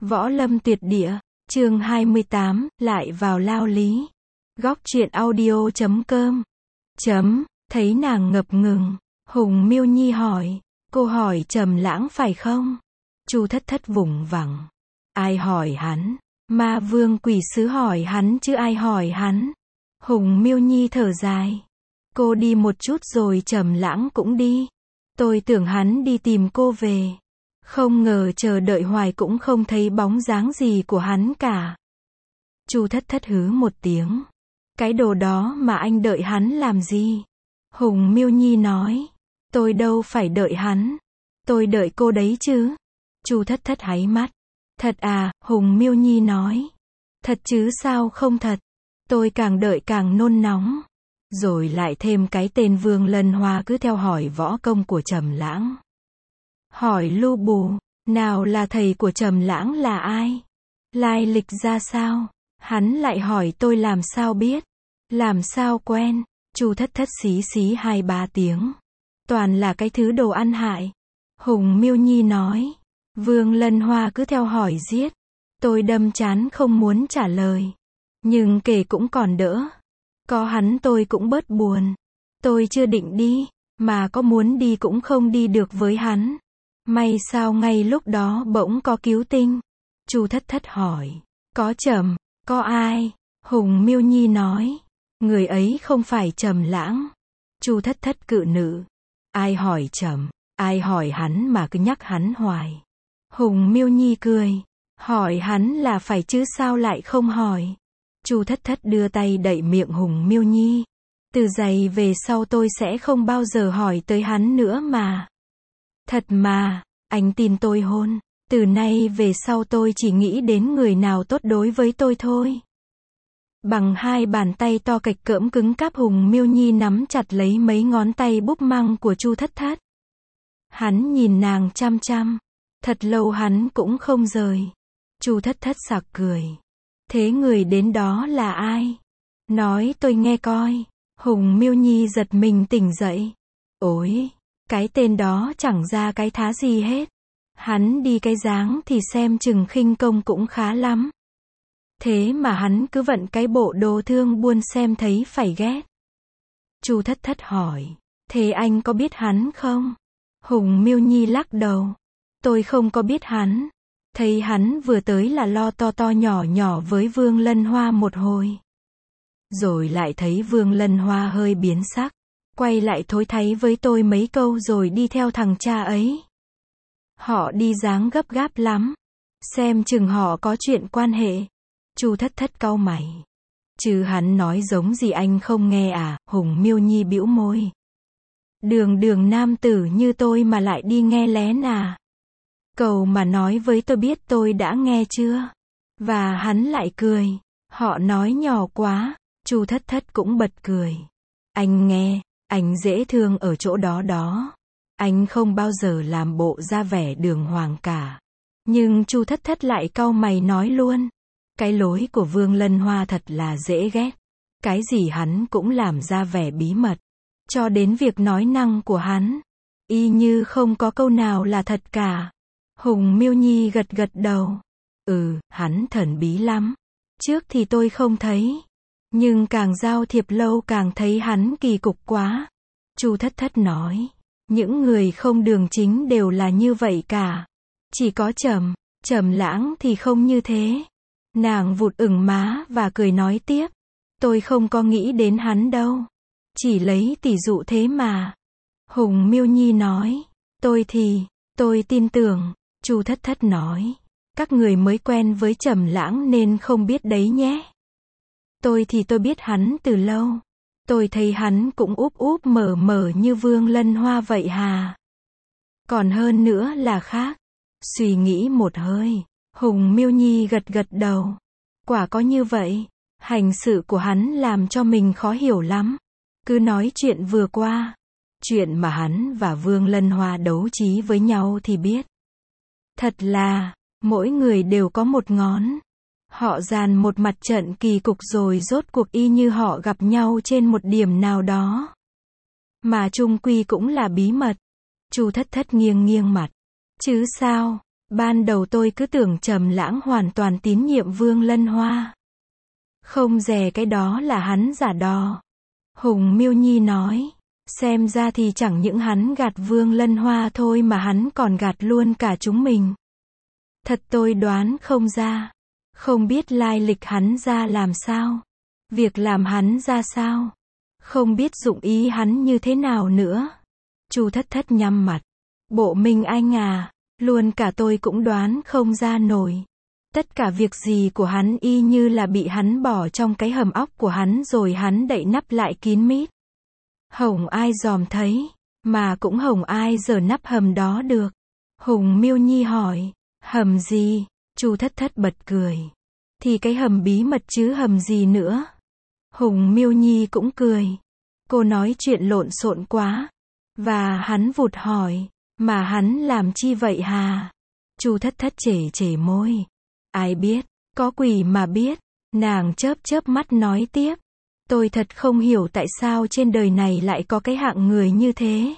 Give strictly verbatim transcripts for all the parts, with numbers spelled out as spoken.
Võ Lâm Tuyệt Địa, chương hai mươi tám, lại vào lao lý. Góc truyện audio chấm com. Chấm, thấy nàng ngập ngừng, Hùng Miêu Nhi hỏi, cô hỏi Trầm Lãng phải không? Chu Thất Thất vùng vằng. Ai hỏi hắn? Ma Vương Quỷ Sứ hỏi hắn chứ ai hỏi hắn? Hùng Miêu Nhi thở dài. Cô đi một chút rồi Trầm Lãng cũng đi. Tôi tưởng hắn đi tìm cô về. Không ngờ chờ đợi hoài cũng không thấy bóng dáng gì của hắn cả. Chu Thất Thất hứ một tiếng. Cái đồ đó mà anh đợi hắn làm gì? Hùng Miêu Nhi nói. Tôi đâu phải đợi hắn. Tôi đợi cô đấy chứ. Chu Thất Thất háy mắt. Thật à, Hùng Miêu Nhi nói. Thật chứ sao không thật. Tôi càng đợi càng nôn nóng. Rồi lại thêm cái tên Vương Lân Hoa cứ theo hỏi võ công của Trầm Lãng. Hỏi lu bù, nào là thầy của Trầm Lãng là ai? Lai lịch ra sao? Hắn lại hỏi tôi làm sao biết? Làm sao quen? Chu Thất Thất xí xí hai ba tiếng. Toàn là cái thứ đồ ăn hại. Hùng Miêu Nhi nói. Vương Lân Hoa cứ theo hỏi giết. Tôi đâm chán không muốn trả lời. Nhưng kể cũng còn đỡ. Có hắn tôi cũng bớt buồn. Tôi chưa định đi, mà có muốn đi cũng không đi được với hắn. May sao ngay lúc đó bỗng có cứu tinh. Chu Thất Thất hỏi. Có Trầm, có ai? Hùng Miêu Nhi nói. Người ấy không phải Trầm Lãng. Chu Thất Thất cự nữ. Ai hỏi Trầm, ai hỏi hắn mà cứ nhắc hắn hoài. Hùng Miêu Nhi cười. Hỏi hắn là phải chứ sao lại không hỏi. Chu Thất Thất đưa tay đậy miệng Hùng Miêu Nhi. Từ giày về sau tôi sẽ không bao giờ hỏi tới hắn nữa mà. Thật mà, anh tin tôi hôn. Từ nay về sau tôi chỉ nghĩ đến người nào tốt đối với tôi thôi. Bằng hai bàn tay to cạch cỡm cứng cáp Hùng Miêu Nhi nắm chặt lấy mấy ngón tay búp măng của Chu Thất Thất. Hắn nhìn nàng chăm chăm. Thật lâu hắn cũng không rời. Chu Thất Thất sặc cười. Thế người đến đó là ai? Nói tôi nghe coi. Hùng Miêu Nhi giật mình tỉnh dậy. Ôi, cái tên đó chẳng ra cái thá gì hết. Hắn đi cái dáng thì xem chừng khinh công cũng khá lắm. Thế mà hắn cứ vận cái bộ đồ thương buôn xem thấy phải ghét. Chu Thất Thất hỏi. Thế anh có biết hắn không? Hùng Miêu Nhi lắc đầu. Tôi không có biết hắn. Thấy hắn vừa tới là lo to to nhỏ nhỏ với Vương Lân Hoa một hồi. Rồi lại thấy Vương Lân Hoa hơi biến sắc. Quay lại thối tháy với tôi mấy câu rồi đi theo thằng cha ấy. Họ đi dáng gấp gáp lắm. Xem chừng họ có chuyện quan hệ. Chu Thất Thất cau mày. Chứ hắn nói giống gì anh không nghe à? Hùng Miêu Nhi bĩu môi. Đường đường nam tử như tôi mà lại đi nghe lén à? Cầu mà nói với tôi biết tôi đã nghe chưa? Và hắn lại cười. Họ nói nhỏ quá. Chu Thất Thất cũng bật cười. Anh nghe, anh dễ thương ở chỗ đó đó. Anh không bao giờ làm bộ ra vẻ đường hoàng cả. Nhưng Chu Thất Thất lại cau mày nói luôn. Cái lối của Vương Lân Hoa thật là dễ ghét. Cái gì hắn cũng làm ra vẻ bí mật. Cho đến việc nói năng của hắn. Y như không có câu nào là thật cả. Hùng Miêu Nhi gật gật đầu. Ừ, hắn thần bí lắm. Trước thì tôi không thấy. Nhưng càng giao thiệp lâu càng thấy hắn kỳ cục quá. Chu Thất Thất nói. Những người không đường chính đều là như vậy cả. Chỉ có Trầm, Trầm Lãng thì không như thế. Nàng vụt ửng má và cười nói tiếp. Tôi không có nghĩ đến hắn đâu. Chỉ lấy tỷ dụ thế mà. Hùng Miêu Nhi nói. Tôi thì, tôi tin tưởng. Chu Thất Thất nói. Các người mới quen với Trầm Lãng nên không biết đấy nhé. Tôi thì tôi biết hắn từ lâu. Tôi thấy hắn cũng úp úp mở mở như Vương Lân Hoa vậy hà. Còn hơn nữa là khác. Suy nghĩ một hơi. Hùng Miêu Nhi gật gật đầu. Quả có như vậy. Hành sự của hắn làm cho mình khó hiểu lắm. Cứ nói chuyện vừa qua. Chuyện mà hắn và Vương Lân Hoa đấu trí với nhau thì biết. Thật là, mỗi người đều có một ngón. Họ dàn một mặt trận kỳ cục rồi rốt cuộc y như họ gặp nhau trên một điểm nào đó. Mà chung quy cũng là bí mật. Chu Thất Thất nghiêng nghiêng mặt. Chứ sao, Ban đầu tôi cứ tưởng Trầm Lãng hoàn toàn tín nhiệm Vương Lân Hoa. Không dè cái đó là hắn giả đò. Hùng Miêu Nhi nói. Xem ra thì chẳng những hắn gạt Vương Lân Hoa thôi mà hắn còn gạt luôn cả chúng mình. Thật tôi đoán không ra. Không biết lai lịch hắn ra làm sao. Việc làm hắn ra sao. Không biết dụng ý hắn như thế nào nữa. Chu Thất Thất nhắm mặt. Bộ Minh Anh à, luôn cả tôi cũng đoán không ra nổi. Tất cả việc gì của hắn y như là bị hắn bỏ trong cái hầm óc của hắn rồi hắn đậy nắp lại kín mít. Hổng ai dòm thấy, mà cũng hổng ai giở nắp hầm đó được. Hùng Miêu Nhi hỏi, hầm gì? Chu Thất Thất bật cười. Thì cái hầm bí mật chứ hầm gì nữa. Hùng Miêu Nhi cũng cười. Cô nói chuyện lộn xộn quá. Và hắn vụt hỏi, mà hắn làm chi vậy hà? Chu Thất Thất chể chể môi. Ai biết, có quỷ mà biết. Nàng chớp chớp mắt nói tiếp. Tôi thật không hiểu tại sao trên đời này lại có cái hạng người như thế.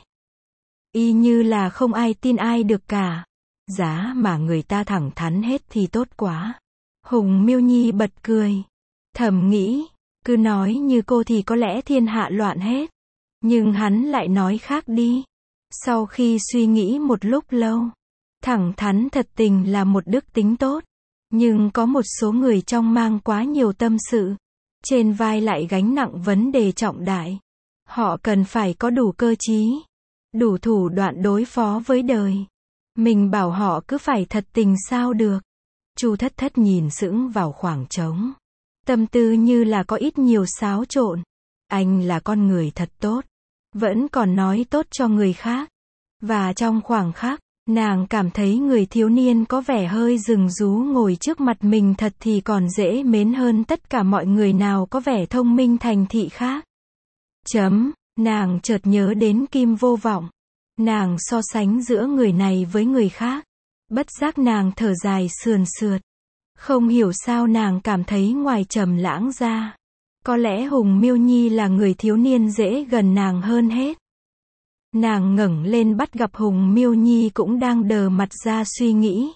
Y như là không ai tin ai được cả. Giá mà người ta thẳng thắn hết thì tốt quá. Hùng Miêu Nhi bật cười. Thầm nghĩ, cứ nói như cô thì có lẽ thiên hạ loạn hết. Nhưng hắn lại nói khác đi. Sau khi suy nghĩ một lúc lâu, thẳng thắn thật tình là một đức tính tốt. Nhưng có một số người trong mang quá nhiều tâm sự. Trên vai lại gánh nặng vấn đề trọng đại. Họ cần phải có đủ cơ trí, đủ thủ đoạn đối phó với đời. Mình bảo họ cứ phải thật tình sao được. Chu Thất Thất nhìn sững vào khoảng trống. Tâm tư như là có ít nhiều xáo trộn. Anh là con người thật tốt. Vẫn còn nói tốt cho người khác. Và trong khoảng khắc, nàng cảm thấy người thiếu niên có vẻ hơi rừng rú ngồi trước mặt mình thật thì còn dễ mến hơn tất cả mọi người nào có vẻ thông minh thành thị khác. Chấm, nàng chợt nhớ đến Kim Vô Vọng. Nàng so sánh giữa người này với người khác. Bất giác nàng thở dài sườn sượt. Không hiểu sao nàng cảm thấy ngoài Trầm Lãng ra. Có lẽ Hùng Miêu Nhi là người thiếu niên dễ gần nàng hơn hết. Nàng ngẩng lên bắt gặp Hùng Miêu Nhi cũng đang đờ mặt ra suy nghĩ.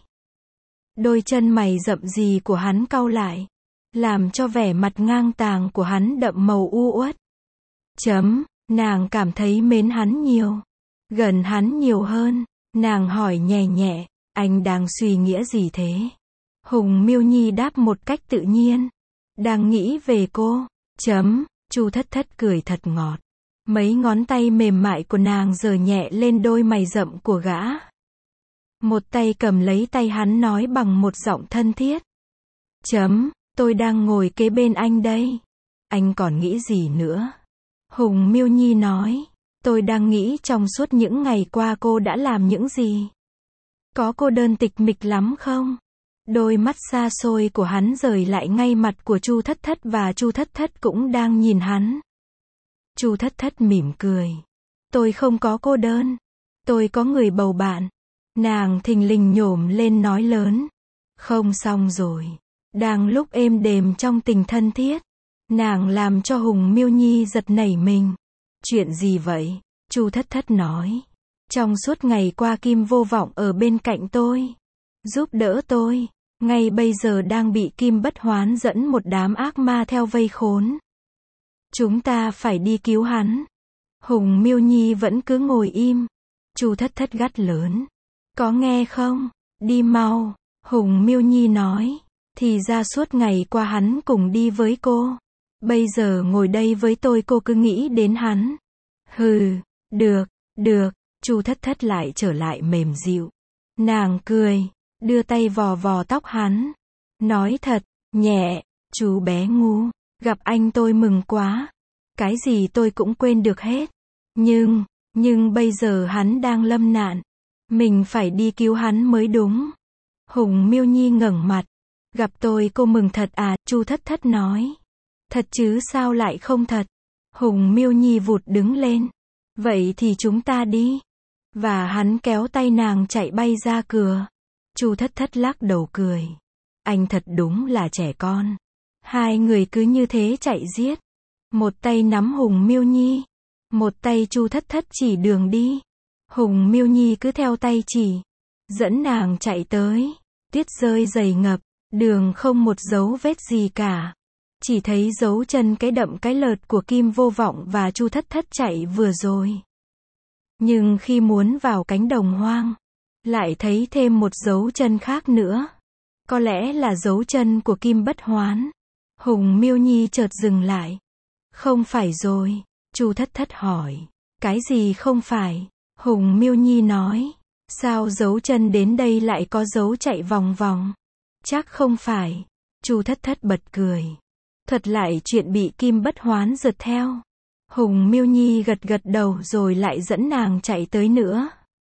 Đôi chân mày rậm gì của hắn cau lại. Làm cho vẻ mặt ngang tàng của hắn đậm màu u uất. Chấm, nàng cảm thấy mến hắn nhiều. Gần hắn nhiều hơn. Nàng hỏi nhẹ nhẹ, anh đang suy nghĩa gì thế? Hùng Miêu Nhi đáp một cách tự nhiên. Đang nghĩ về cô. Chấm, Chu Thất Thất cười thật ngọt. Mấy ngón tay mềm mại của nàng giở nhẹ lên đôi mày rậm của gã. Một tay cầm lấy tay hắn nói bằng một giọng thân thiết. Chấm, tôi đang ngồi kế bên anh đây. Anh còn nghĩ gì nữa? Hùng Miêu Nhi nói. Tôi đang nghĩ trong suốt những ngày qua cô đã làm những gì. Có cô đơn tịch mịch lắm không? Đôi mắt xa xôi của hắn rời lại ngay mặt của Chu Thất Thất và Chu Thất Thất cũng đang nhìn hắn. Chu Thất Thất mỉm cười. Tôi không có cô đơn. Tôi có người bầu bạn. Nàng thình lình nhổm lên nói lớn. Không xong rồi. Đang lúc êm đềm trong tình thân thiết. Nàng làm cho Hùng Miêu Nhi giật nảy mình. Chuyện gì vậy? Chu Thất Thất nói. Trong suốt ngày qua Kim Vô Vọng ở bên cạnh tôi. Giúp đỡ tôi. Ngay bây giờ đang bị Kim Bất Hoán dẫn một đám ác ma theo vây khốn. Chúng ta phải đi cứu hắn. Hùng Miêu Nhi vẫn cứ ngồi im. Chu Thất Thất gắt lớn. Có nghe không? Đi mau. Hùng Miêu Nhi nói. Thì ra suốt ngày qua hắn cùng đi với cô. Bây giờ ngồi đây với tôi cô cứ nghĩ đến hắn. Hừ, được, được. Chu Thất Thất lại trở lại mềm dịu. Nàng cười, đưa tay vò vò tóc hắn. Nói thật, nhẹ, chú bé ngu. Gặp anh tôi mừng quá. Cái gì tôi cũng quên được hết. Nhưng, nhưng bây giờ hắn đang lâm nạn. Mình phải đi cứu hắn mới đúng. Hùng Miêu Nhi ngẩng mặt. Gặp tôi cô mừng thật à? Chu Thất Thất nói. Thật chứ sao lại không thật? Hùng Miêu Nhi vụt đứng lên. Vậy thì chúng ta đi. Và hắn kéo tay nàng chạy bay ra cửa. Chu Thất Thất lắc đầu cười. Anh thật đúng là trẻ con. Hai người cứ như thế chạy giết. Một tay nắm Hùng Miêu Nhi. Một tay Chu Thất Thất chỉ đường đi. Hùng Miêu Nhi cứ theo tay chỉ. dẫn nàng chạy tới. Tuyết rơi dày ngập, đường không một dấu vết gì cả. Chỉ thấy dấu chân cái đậm cái lợt của Kim Vô Vọng và Chu Thất Thất chạy vừa rồi. Nhưng khi muốn vào cánh đồng hoang, lại thấy thêm một dấu chân khác nữa. Có lẽ là dấu chân của Kim Bất Hoán. Hùng Miêu Nhi chợt dừng lại. Không phải rồi, Chu Thất Thất hỏi. Cái gì không phải? Hùng Miêu Nhi nói. Sao dấu chân đến đây lại có dấu chạy vòng vòng? Chắc không phải. Chu Thất Thất bật cười. Thuật lại chuyện bị Kim Bất Hoán rượt theo. Hùng Miêu Nhi gật gật đầu rồi lại dẫn nàng chạy tới nữa.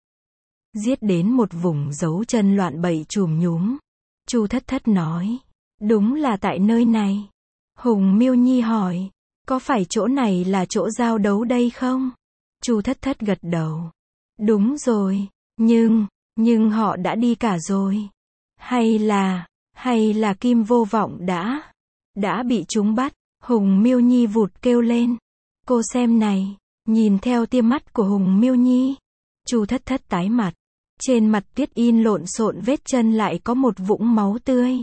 Giết đến một vùng dấu chân loạn bậy chùm nhúm. Chu Thất Thất nói. Đúng là tại nơi này. Hùng Miêu Nhi hỏi. Có phải chỗ này là chỗ giao đấu đây không? Chu Thất Thất gật đầu. Đúng rồi. Nhưng, nhưng họ đã đi cả rồi. Hay là, hay là Kim Vô Vọng đã, đã bị chúng bắt. Hùng Miêu Nhi vụt kêu lên. Cô xem này, nhìn theo tia mắt của Hùng Miêu Nhi. Chu Thất Thất tái mặt. Trên mặt Tuyết in lộn xộn vết chân lại có một vũng máu tươi.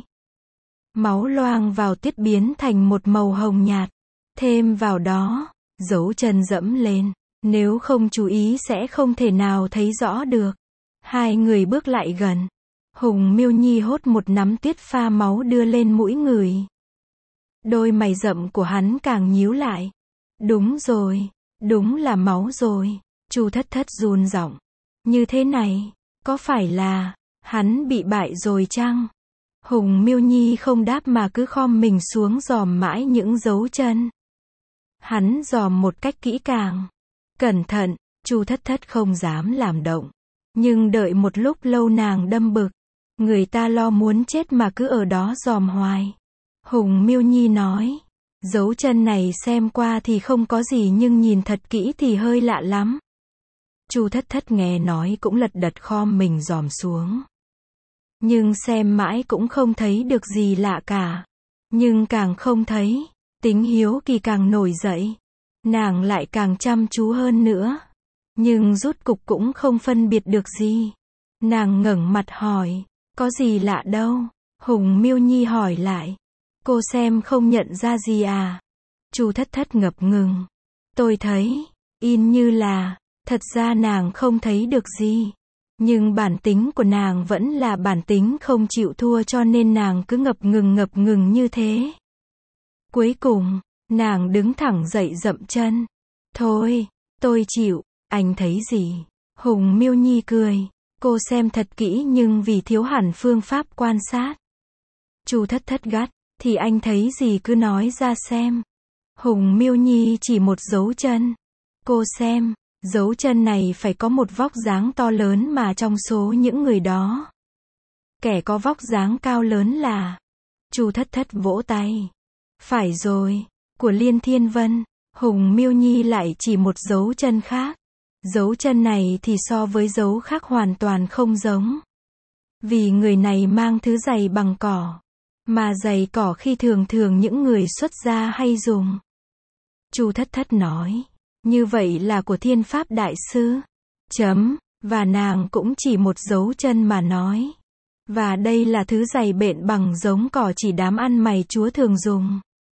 Máu loang vào tuyết biến thành một màu hồng nhạt. Thêm vào đó, dấu chân dẫm lên. Nếu không chú ý sẽ không thể nào thấy rõ được. Hai người bước lại gần. Hùng Miêu Nhi hốt một nắm tuyết pha máu đưa lên mũi người. Đôi mày rậm của hắn càng nhíu lại. Đúng rồi, đúng là máu rồi. Chu Thất Thất run giọng. Như thế này, có phải là hắn bị bại rồi chăng? Hùng Miêu Nhi không đáp mà cứ khom mình xuống dòm mãi những dấu chân. Hắn dòm một cách kỹ càng, cẩn thận. Chu Thất Thất không dám làm động. Nhưng đợi một lúc lâu nàng đâm bực. Người ta lo muốn chết mà cứ ở đó dòm hoài. Hùng Miêu Nhi nói. Dấu chân này xem qua thì không có gì nhưng nhìn thật kỹ thì hơi lạ lắm. Chu Thất Thất nghe nói cũng lật đật khom mình dòm xuống. Nhưng xem mãi cũng không thấy được gì lạ cả. Nhưng càng không thấy, tính hiếu kỳ càng nổi dậy. Nàng lại càng chăm chú hơn nữa. Nhưng rút cục cũng không phân biệt được gì. Nàng ngẩng mặt hỏi. Có gì lạ đâu? Hùng Miêu Nhi hỏi lại. Cô xem không nhận ra gì à? Chu Thất Thất ngập ngừng. Tôi thấy, in như là, thật ra nàng không thấy được gì. Nhưng bản tính của nàng vẫn là bản tính không chịu thua cho nên nàng cứ ngập ngừng ngập ngừng như thế. Cuối cùng, nàng đứng thẳng dậy dậm chân. Thôi, tôi chịu, anh thấy gì? Hùng Miêu Nhi cười. Cô xem thật kỹ nhưng vì thiếu hẳn phương pháp quan sát. Chu Thất Thất gắt. Thì anh thấy gì cứ nói ra xem. Hùng Miêu Nhi chỉ một dấu chân. Cô xem, dấu chân này phải có một vóc dáng to lớn mà trong số những người đó. Kẻ có vóc dáng cao lớn là. Chu Thất Thất vỗ tay. Phải rồi, của Liên Thiên Vân. Hùng Miêu Nhi lại chỉ một dấu chân khác. Dấu chân này thì so với dấu khác hoàn toàn không giống. Vì người này mang thứ giày bằng cỏ. Mà giày cỏ khi thường thường những người xuất gia hay dùng. Chu Thất Thất nói. Như vậy là của Thiên Pháp Đại Sư. Chấm. Và nàng cũng chỉ một dấu chân mà nói. Và đây là thứ giày bện bằng giống cỏ chỉ đám ăn mày chúa thường dùng.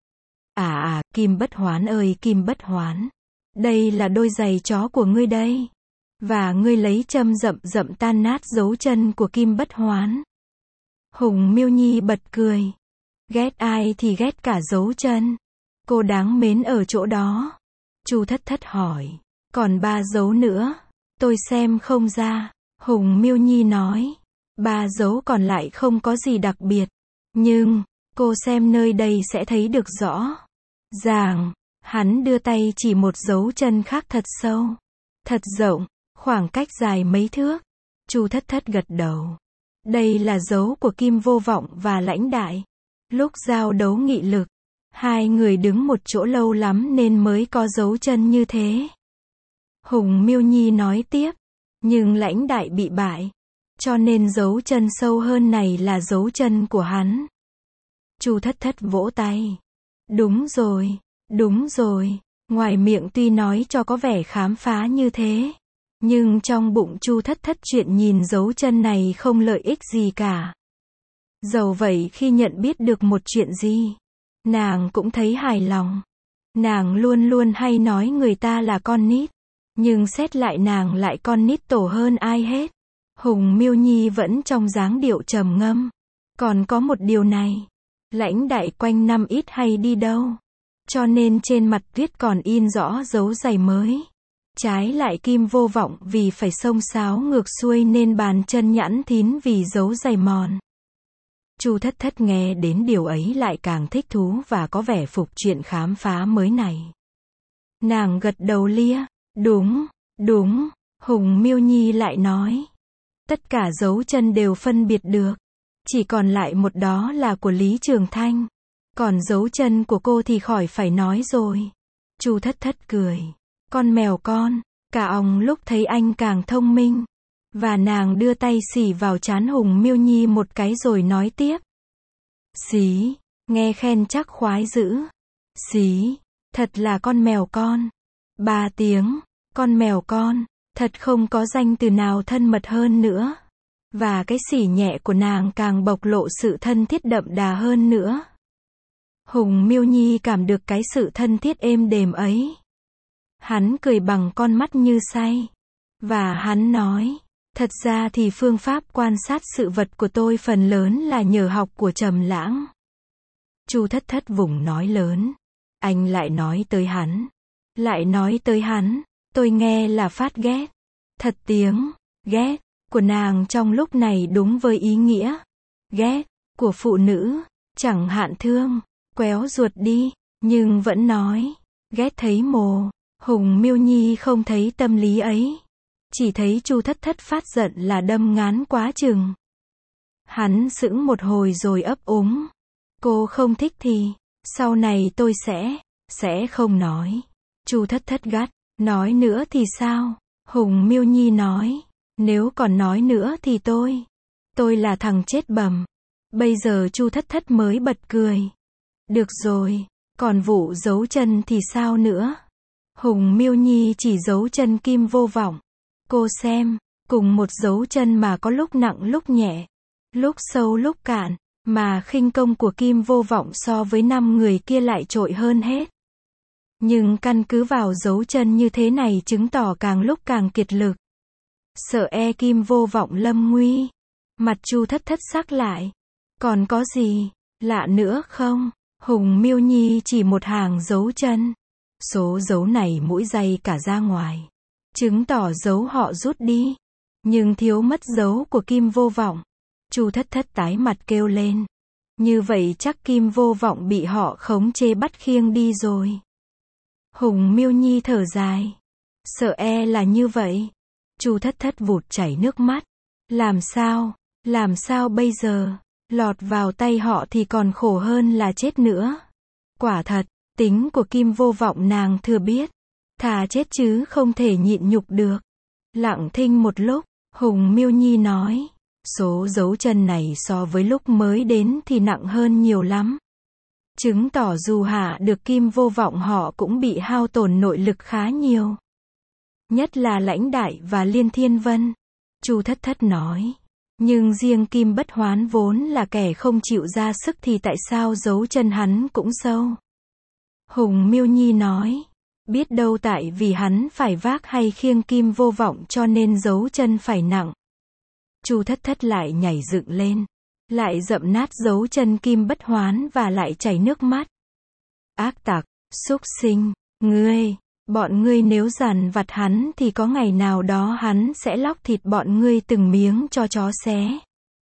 À à, Kim Bất Hoán ơi Kim Bất Hoán. Đây là đôi giày chó của ngươi đây. Và ngươi lấy châm rậm rậm tan nát dấu chân của Kim Bất Hoán. Hùng Miêu Nhi bật cười. Ghét ai thì ghét cả dấu chân. Cô đáng mến ở chỗ đó. Chu Thất Thất hỏi. Còn ba dấu nữa. Tôi xem không ra. Hùng Miêu Nhi nói. Ba dấu còn lại không có gì đặc biệt. Nhưng, cô xem nơi đây sẽ thấy được rõ. Ràng, hắn đưa tay chỉ một dấu chân khác thật sâu. Thật rộng, khoảng cách dài mấy thước. Chu Thất Thất gật đầu. Đây là dấu của Kim Vô Vọng và Lãnh Đại. Lúc giao đấu nghị lực, hai người đứng một chỗ lâu lắm nên mới có dấu chân như thế. Hùng Miêu Nhi nói tiếp. Nhưng Lãnh Đại bị bại. Cho nên dấu chân sâu hơn này là dấu chân của hắn. Chu Thất Thất vỗ tay. Đúng rồi, đúng rồi. Ngoài miệng tuy nói cho có vẻ khám phá như thế. Nhưng trong bụng Chu Thất Thất chuyện nhìn dấu chân này không lợi ích gì cả. Dầu vậy khi nhận biết được một chuyện gì, nàng cũng thấy hài lòng. Nàng luôn luôn hay nói người ta là con nít, nhưng xét lại nàng lại con nít tổ hơn ai hết. Hùng Miêu Nhi vẫn trong dáng điệu trầm ngâm. Còn có một điều này, Lãnh Đại quanh năm ít hay đi đâu, cho nên trên mặt tuyết còn in rõ dấu giày mới. Trái lại Kim Vô Vọng vì phải xông xáo ngược xuôi nên bàn chân nhẵn thín vì dấu giày mòn. Chu Thất Thất nghe đến điều ấy lại càng thích thú và có vẻ phục chuyện khám phá mới này. Nàng gật đầu lia, đúng, đúng. Hùng Miêu Nhi lại nói, tất cả dấu chân đều phân biệt được, chỉ còn lại một đó là của Lý Trường Thanh, còn dấu chân của cô thì khỏi phải nói rồi. Chu Thất Thất cười, con mèo con, cả òng lúc thấy anh càng thông minh. Và nàng đưa tay xỉ vào trán Hùng Miêu Nhi một cái rồi nói tiếp. Xí, nghe khen chắc khoái dữ. Xí, thật là con mèo con. Ba tiếng, con mèo con, thật không có danh từ nào thân mật hơn nữa. Và cái xỉ nhẹ của nàng càng bộc lộ sự thân thiết đậm đà hơn nữa. Hùng Miêu Nhi cảm được cái sự thân thiết êm đềm ấy. Hắn cười bằng con mắt như say. Và hắn nói, thật ra thì phương pháp quan sát sự vật của tôi phần lớn là nhờ học của Trầm Lãng. Chu Thất Thất vùng nói lớn. Anh lại nói tới hắn. Lại nói tới hắn. Tôi nghe là phát ghét. Thật tiếng, ghét, của nàng trong lúc này đúng với ý nghĩa. Ghét, của phụ nữ, chẳng hạn thương, quéo ruột đi, nhưng vẫn nói, ghét thấy mồ. Hùng Miêu Nhi không thấy tâm lý ấy. Chỉ thấy Chu Thất Thất phát giận là đâm ngán quá chừng. Hắn sững một hồi rồi ấp úng. Cô không thích thì, sau này tôi sẽ, sẽ không nói. Chu Thất Thất gắt, nói nữa thì sao? Hùng Miêu Nhi nói, nếu còn nói nữa thì tôi, tôi là thằng chết bầm. Bây giờ Chu Thất Thất mới bật cười. Được rồi, còn vụ giấu chân thì sao nữa? Hùng Miêu Nhi chỉ giấu chân Kim Vô Vọng. Cô xem, cùng một dấu chân mà có lúc nặng lúc nhẹ, lúc sâu lúc cạn, mà khinh công của Kim Vô Vọng so với năm người kia lại trội hơn hết. Nhưng căn cứ vào dấu chân như thế này chứng tỏ càng lúc càng kiệt lực. Sợ e Kim Vô Vọng lâm nguy. Mặt Chu Thất Thất sắc lại. Còn có gì lạ nữa không? Hùng Miêu Nhi chỉ một hàng dấu chân. Số dấu này mũi day cả ra ngoài, chứng tỏ dấu họ rút đi, nhưng thiếu mất dấu của Kim Vô Vọng. Chu Thất Thất tái mặt kêu lên. Như vậy chắc Kim Vô Vọng bị họ khống chế bắt khiêng đi rồi. Hùng Miêu Nhi thở dài. Sợ e là như vậy. Chu Thất Thất vụt chảy nước mắt. Làm sao, làm sao bây giờ? Lọt vào tay họ thì còn khổ hơn là chết nữa. Quả thật, tính của Kim Vô Vọng nàng thừa biết. Thà chết chứ không thể nhịn nhục được. Lặng thinh một lúc, Hùng Miêu Nhi nói. Số dấu chân này so với lúc mới đến thì nặng hơn nhiều lắm. Chứng tỏ dù hạ được Kim Vô Vọng họ cũng bị hao tổn nội lực khá nhiều. Nhất là Lãnh Đại và Liên Thiên Vân. Chu Thất Thất nói. Nhưng riêng Kim Bất Hoán vốn là kẻ không chịu ra sức thì tại sao dấu chân hắn cũng sâu? Hùng Miêu Nhi nói. Biết đâu tại vì hắn phải vác hay khiêng Kim Vô Vọng cho nên dấu chân phải nặng. Chu Thất Thất lại nhảy dựng lên. Lại dậm nát dấu chân Kim Bất Hoán và lại chảy nước mắt. Ác tặc, súc sinh, ngươi, bọn ngươi nếu dằn vặt hắn thì có ngày nào đó hắn sẽ lóc thịt bọn ngươi từng miếng cho chó xé.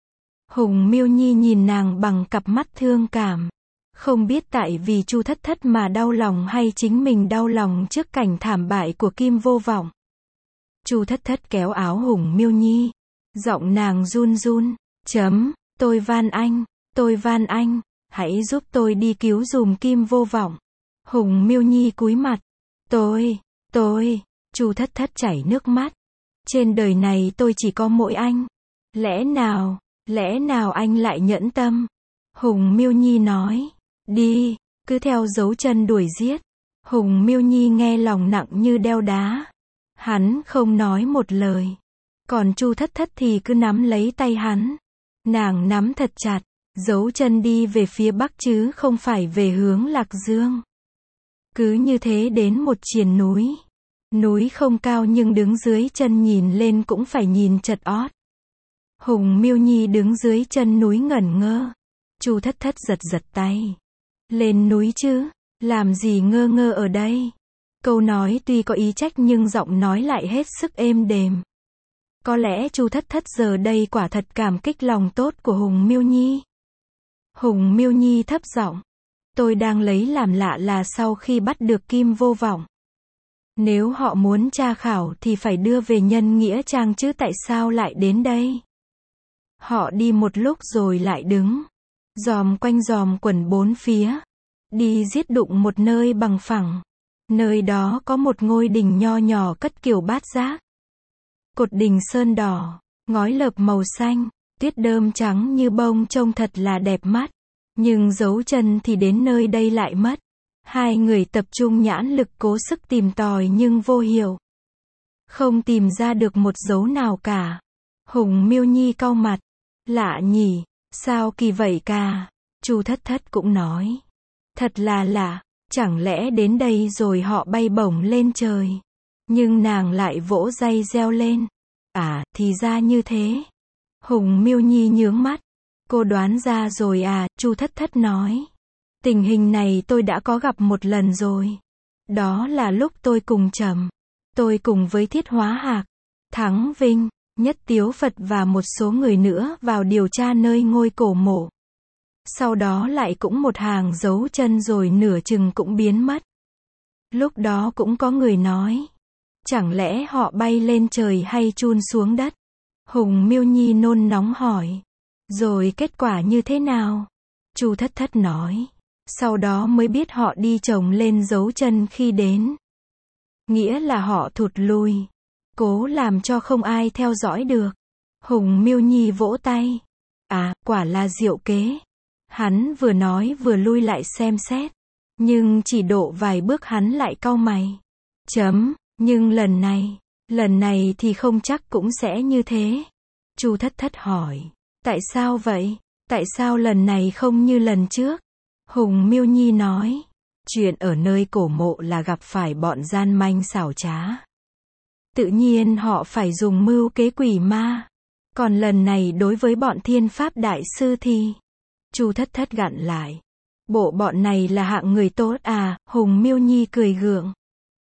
Hùng Miêu Nhi nhìn nàng bằng cặp mắt thương cảm. Không biết tại vì Chu Thất Thất mà đau lòng hay chính mình đau lòng trước cảnh thảm bại của Kim Vô Vọng. Chu Thất Thất kéo áo Hùng Miêu Nhi. Giọng nàng run run. Chấm, tôi van anh, tôi van anh, hãy giúp tôi đi cứu dùm Kim Vô Vọng. Hùng Miêu Nhi cúi mặt. Tôi, tôi, Chu Thất Thất chảy nước mắt. Trên đời này tôi chỉ có mỗi anh. Lẽ nào, lẽ nào anh lại nhẫn tâm? Hùng Miêu Nhi nói. Đi, cứ theo dấu chân đuổi giết. Hùng Miêu Nhi nghe lòng nặng như đeo đá. Hắn không nói một lời. Còn Chu Thất Thất thì cứ nắm lấy tay hắn. Nàng nắm thật chặt, giấu chân đi về phía bắc chứ không phải về hướng Lạc Dương. Cứ như thế đến một triền núi. Núi không cao nhưng đứng dưới chân nhìn lên cũng phải nhìn chật ót. Hùng Miêu Nhi đứng dưới chân núi ngẩn ngơ. Chu Thất Thất giật giật tay. Lên núi chứ, làm gì ngơ ngơ ở đây? Câu nói tuy có ý trách nhưng giọng nói lại hết sức êm đềm. Có lẽ Chu Thất Thất giờ đây quả thật cảm kích lòng tốt của Hùng Miêu Nhi. Hùng Miêu Nhi thấp giọng. Tôi đang lấy làm lạ là sau khi bắt được Kim Vô Vọng. Nếu họ muốn tra khảo thì phải đưa về Nhân Nghĩa Trang chứ tại sao lại đến đây? Họ đi một lúc rồi lại đứng. Dòm quanh dòm quẩn bốn phía. Đi giết đụng một nơi bằng phẳng. Nơi đó có một ngôi đình nho nhỏ cất kiểu bát giác. Cột đình sơn đỏ, ngói lợp màu xanh, tuyết đơm trắng như bông trông thật là đẹp mắt. Nhưng dấu chân thì đến nơi đây lại mất. Hai người tập trung nhãn lực cố sức tìm tòi nhưng vô hiệu. Không tìm ra được một dấu nào cả. Hùng Miêu Nhi cau mặt. Lạ nhỉ, sao kỳ vậy cả? Chu Thất Thất cũng nói. Thật là lạ, chẳng lẽ đến đây rồi họ bay bổng lên trời. Nhưng nàng lại vỗ tay reo lên. À, thì ra như thế. Hùng Miêu Nhi nhướng mắt. Cô đoán ra rồi à, Chu Thất Thất nói. Tình hình này tôi đã có gặp một lần rồi. Đó là lúc tôi cùng Trầm. Tôi cùng với Thiết Hóa Hạc, Thắng Vinh, Nhất Tiếu Phật và một số người nữa vào điều tra nơi ngôi cổ mộ. Sau đó lại cũng một hàng dấu chân rồi nửa chừng cũng biến mất. Lúc đó cũng có người nói. Chẳng lẽ họ bay lên trời hay chun xuống đất? Hùng Miêu Nhi nôn nóng hỏi. Rồi kết quả như thế nào? Chu Thất Thất nói. Sau đó mới biết họ đi chồng lên dấu chân khi đến. Nghĩa là họ thụt lùi. Cố làm cho không ai theo dõi được. Hùng Miêu Nhi vỗ tay. À, quả là diệu kế. Hắn vừa nói vừa lui lại xem xét. Nhưng chỉ độ vài bước hắn lại cau mày. Chấm, nhưng lần này, lần này thì không chắc cũng sẽ như thế. Chu Thất Thất hỏi. Tại sao vậy? Tại sao lần này không như lần trước? Hùng Miêu Nhi nói. Chuyện ở nơi cổ mộ là gặp phải bọn gian manh xảo trá. Tự nhiên họ phải dùng mưu kế quỷ ma. Còn lần này đối với bọn Thiên Pháp Đại Sư thì... Chu Thất Thất gặn lại. Bộ bọn này là hạng người tốt à? Hùng Miêu Nhi cười gượng.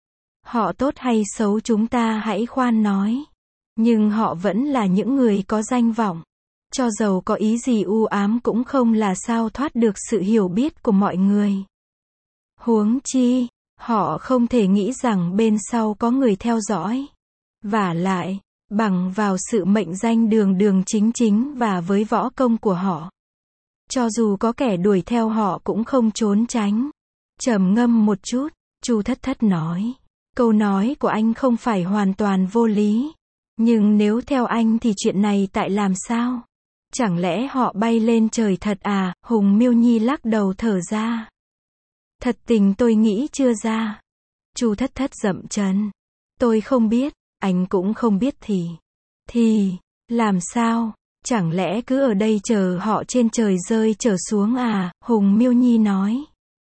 Họ tốt hay xấu chúng ta hãy khoan nói. Nhưng họ vẫn là những người có danh vọng. Cho dầu có ý gì u ám cũng không là sao thoát được sự hiểu biết của mọi người. Huống chi, họ không thể nghĩ rằng bên sau có người theo dõi. Vả lại, bằng vào sự mệnh danh đường đường chính chính và với võ công của họ. Cho dù có kẻ đuổi theo họ cũng không trốn tránh. Trầm ngâm một chút, Chu Thất Thất nói. Câu nói của anh không phải hoàn toàn vô lý. Nhưng nếu theo anh thì chuyện này tại làm sao? Chẳng lẽ họ bay lên trời thật à? Hùng Miêu Nhi lắc đầu thở ra. Thật tình tôi nghĩ chưa ra. Chu Thất Thất dậm chân. Tôi không biết, anh cũng không biết thì. Thì, làm sao? Chẳng lẽ cứ ở đây chờ họ trên trời rơi trở xuống à? Hùng Miêu Nhi nói.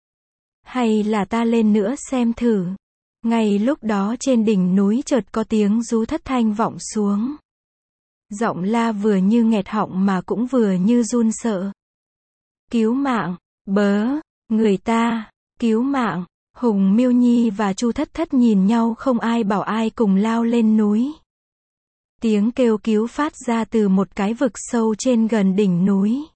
Hay là ta lên nữa xem thử. Ngay lúc đó trên đỉnh núi chợt có tiếng rú thất thanh vọng xuống. Giọng la vừa như nghẹt họng mà cũng vừa như run sợ. Cứu mạng, bớ, người ta, cứu mạng. Hùng Miêu Nhi và Chu Thất Thất nhìn nhau không ai bảo ai cùng lao lên núi. Tiếng kêu cứu phát ra từ một cái vực sâu trên gần đỉnh núi.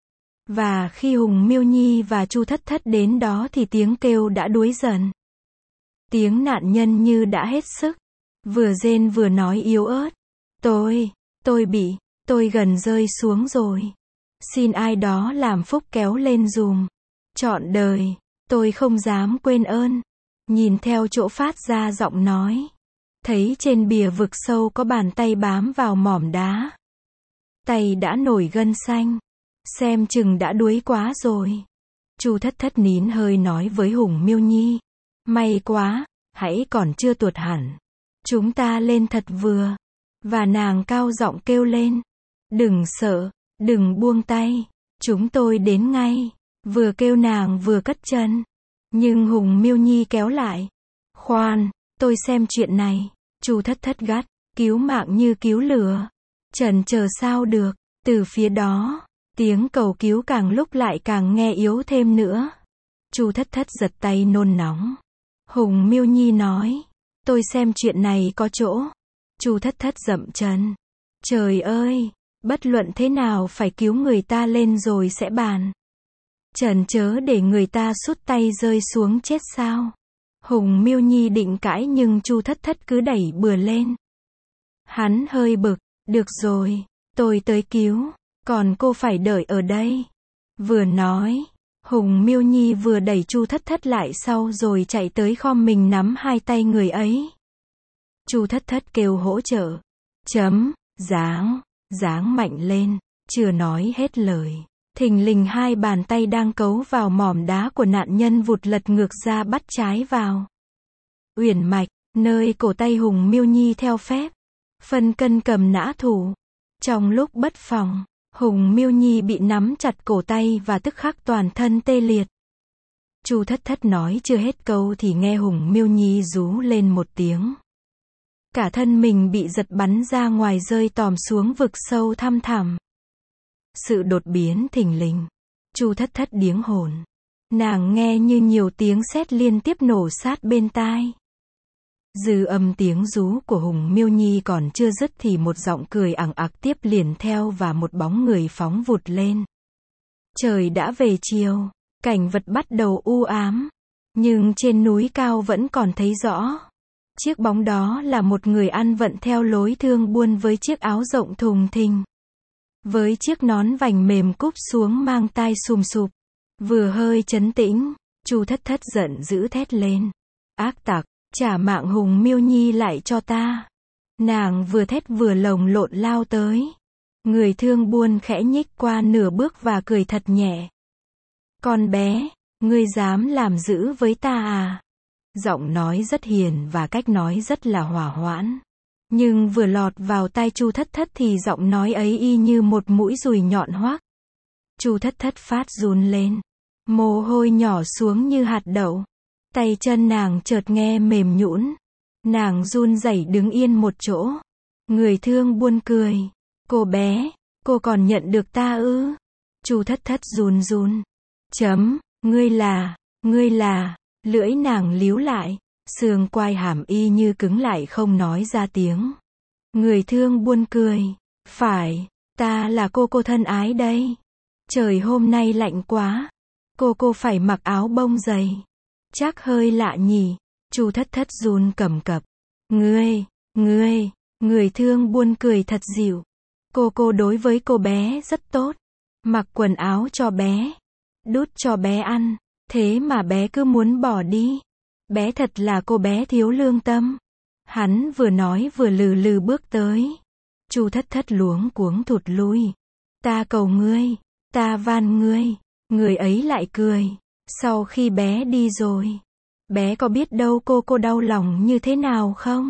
Và khi Hùng Miêu Nhi và Chu Thất Thất đến đó thì tiếng kêu đã đuối dần. Tiếng nạn nhân như đã hết sức. Vừa rên vừa nói yếu ớt. Tôi, tôi bị, tôi gần rơi xuống rồi. Xin ai đó làm phúc kéo lên dùm. Trọn đời, tôi không dám quên ơn. Nhìn theo chỗ phát ra giọng nói. Thấy trên bìa vực sâu có bàn tay bám vào mỏm đá. Tay đã nổi gân xanh. Xem chừng đã đuối quá rồi. Chu Thất Thất nín hơi nói với Hùng Miêu Nhi. May quá, hãy còn chưa tuột hẳn. chúng ta lên thật vừa. Và nàng cao giọng kêu lên. Đừng sợ, đừng buông tay. Chúng tôi đến ngay. Vừa kêu nàng vừa cất chân. Nhưng Hùng Miêu Nhi kéo lại. Khoan, tôi xem chuyện này. Chu Thất Thất gắt, cứu mạng như cứu lửa. Chần chờ sao được, từ phía đó, tiếng cầu cứu càng lúc lại càng nghe yếu thêm nữa. Chu Thất Thất giật tay nôn nóng. Hùng Miêu Nhi nói, tôi xem chuyện này có chỗ. Chu Thất Thất dậm chân. Trời ơi, bất luận thế nào phải cứu người ta lên rồi sẽ bàn. Trần chớ để người ta sút tay rơi xuống chết sao. Hùng Miêu Nhi định cãi nhưng Chu Thất Thất cứ đẩy bừa lên. Hắn hơi bực, được rồi, tôi tới cứu, còn cô phải đợi ở đây. Vừa nói, Hùng Miêu Nhi vừa đẩy Chu Thất Thất lại sau rồi chạy tới khom mình nắm hai tay người ấy. Chu Thất Thất kêu hỗ trợ. Chấm, giáng, giáng mạnh lên, chưa nói hết lời. Thình lình hai bàn tay đang cấu vào mỏm đá của nạn nhân vụt lật ngược ra bắt trái vào uyển mạch, nơi cổ tay Hùng Miêu Nhi theo phép. Phân cân cầm nã thủ. Trong lúc bất phòng, Hùng Miêu Nhi bị nắm chặt cổ tay và tức khắc toàn thân tê liệt. Chu Thất Thất nói chưa hết câu thì nghe Hùng Miêu Nhi rú lên một tiếng. Cả thân mình bị giật bắn ra ngoài rơi tòm xuống vực sâu thăm thẳm. Sự đột biến thình lình. Chu Thất Thất điếng hồn. Nàng nghe như nhiều tiếng sét liên tiếp nổ sát bên tai. Dư âm tiếng rú của Hùng Miêu Nhi còn chưa dứt thì một giọng cười ẳng ặc tiếp liền theo và một bóng người phóng vụt lên. Trời đã về chiều, cảnh vật bắt đầu u ám, nhưng trên núi cao vẫn còn thấy rõ. Chiếc bóng đó là một người ăn vận theo lối thương buôn với chiếc áo rộng thùng thình, với chiếc nón vành mềm cúp xuống mang tai sùm sụp. Vừa hơi trấn tĩnh, Chu Thất Thất giận dữ thét lên. Ác tặc, trả mạng Hùng Miêu Nhi lại cho ta. Nàng vừa thét vừa lồng lộn lao tới. Người thương buôn khẽ nhích qua nửa bước và cười thật nhẹ. Con bé, ngươi dám làm dữ với ta à? Giọng nói rất hiền và cách nói rất là hòa hoãn. Nhưng vừa lọt vào tai Chu Thất Thất thì giọng nói ấy y như một mũi dùi nhọn hoắc. Chu Thất Thất phát run lên. Mồ hôi nhỏ xuống như hạt đậu. Tay chân nàng chợt nghe mềm nhũn. Nàng run rẩy đứng yên một chỗ. Người thương buôn cười. Cô bé, cô còn nhận được ta ư? Chu Thất Thất run run. Chấm, ngươi là, ngươi là, lưỡi nàng líu lại. Xương quai hàm y như cứng lại không nói ra tiếng. Người thương buôn cười. Phải, ta là cô cô thân ái đây. Trời hôm nay lạnh quá. Cô cô phải mặc áo bông dày. Chắc hơi lạ nhỉ. Chu Thất Thất run cầm cập. Ngươi, ngươi, người thương buôn cười thật dịu. Cô cô đối với cô bé rất tốt. Mặc quần áo cho bé. Đút cho bé ăn. Thế mà bé cứ muốn bỏ đi. Bé thật là cô bé thiếu lương tâm. Hắn vừa nói vừa lừ lừ bước tới. Chu Thất Thất luống cuống thụt lui. Ta cầu ngươi, ta van ngươi. Người ấy lại cười. Sau khi bé đi rồi, bé có biết đâu cô cô đau lòng như thế nào không?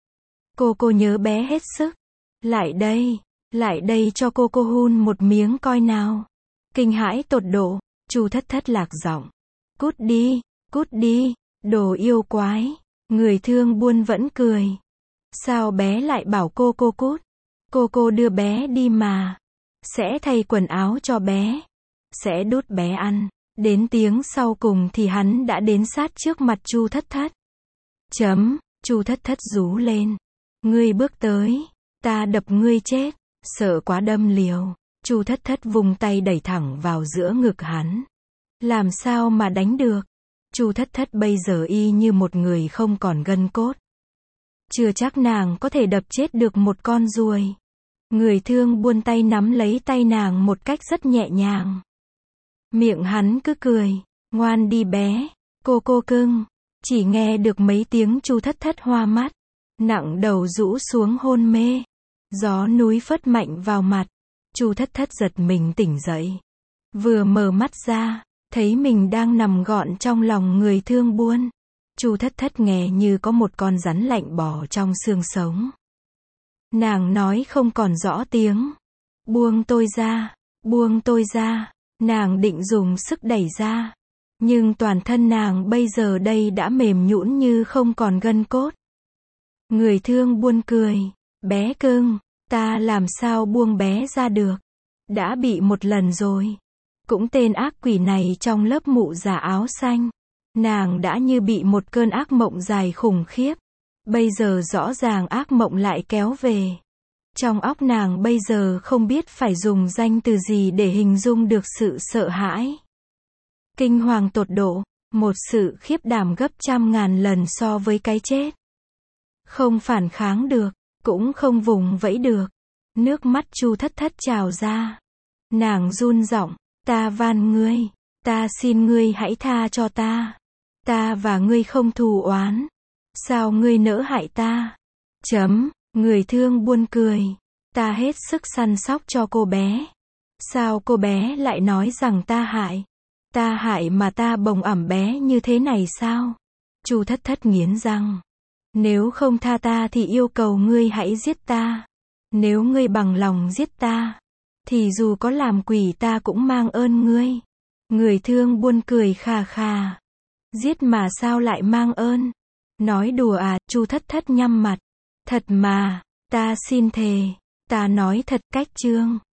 Cô cô nhớ bé hết sức. Lại đây, lại đây cho cô cô hun một miếng coi nào. Kinh hãi tột độ, Chu Thất Thất lạc giọng. Cút đi, cút đi, đồ yêu quái. Người thương buôn vẫn cười. Sao bé lại bảo cô cô cút? Cô cô đưa bé đi mà. Sẽ thay quần áo cho bé. Sẽ đút bé ăn. Đến tiếng sau cùng thì hắn đã đến sát trước mặt Chu Thất Thất. Chấm, Chu Thất Thất rú lên. Ngươi bước tới, ta đập ngươi chết. Sợ quá đâm liều. Chu Thất Thất vùng tay đẩy thẳng vào giữa ngực hắn. Làm sao mà đánh được? Chu Thất Thất bây giờ y như một người không còn gân cốt. Chưa chắc nàng có thể đập chết được một con ruồi. Người thương buôn tay nắm lấy tay nàng một cách rất nhẹ nhàng. Miệng hắn cứ cười. Ngoan đi bé, cô cô cưng. Chỉ nghe được mấy tiếng Chu Thất Thất hoa mắt. Nặng đầu rũ xuống hôn mê. Gió núi phất mạnh vào mặt. Chu Thất Thất giật mình tỉnh dậy. Vừa mở mắt ra, thấy mình đang nằm gọn trong lòng người thương buôn. Chu Thất Thất nghe như có một con rắn lạnh bò trong xương sống. Nàng nói không còn rõ tiếng. Buông tôi ra, buông tôi ra. Nàng định dùng sức đẩy ra. Nhưng toàn thân nàng bây giờ đây đã mềm nhũn như không còn gân cốt. Người thương buồn cười. Bé cưng, ta làm sao buông bé ra được. Đã bị một lần rồi. Cũng tên ác quỷ này trong lớp mụ già áo xanh. Nàng đã như bị một cơn ác mộng dài khủng khiếp. Bây giờ rõ ràng ác mộng lại kéo về. Trong óc nàng bây giờ không biết phải dùng danh từ gì để hình dung được sự sợ hãi. Kinh hoàng tột độ, một sự khiếp đảm gấp trăm ngàn lần so với cái chết. Không phản kháng được, cũng không vùng vẫy được. Nước mắt Chu Thất Thất trào ra. Nàng run giọng, ta van ngươi, ta xin ngươi hãy tha cho ta. Ta và ngươi không thù oán. Sao ngươi nỡ hại ta? Chấm, người thương buồn cười. Ta hết sức săn sóc cho cô bé. Sao cô bé lại nói rằng ta hại? Ta hại mà ta bồng ẵm bé như thế này sao? Chu Thất Thất nghiến răng. Nếu không tha ta thì yêu cầu ngươi hãy giết ta. Nếu ngươi bằng lòng giết ta, thì dù có làm quỷ ta cũng mang ơn ngươi. Người thương buồn cười khà khà. Giết mà sao lại mang ơn? Nói đùa à? Chu Thất Thất nhăm mặt. Thật mà, ta xin thề. Ta nói thật. Cách chương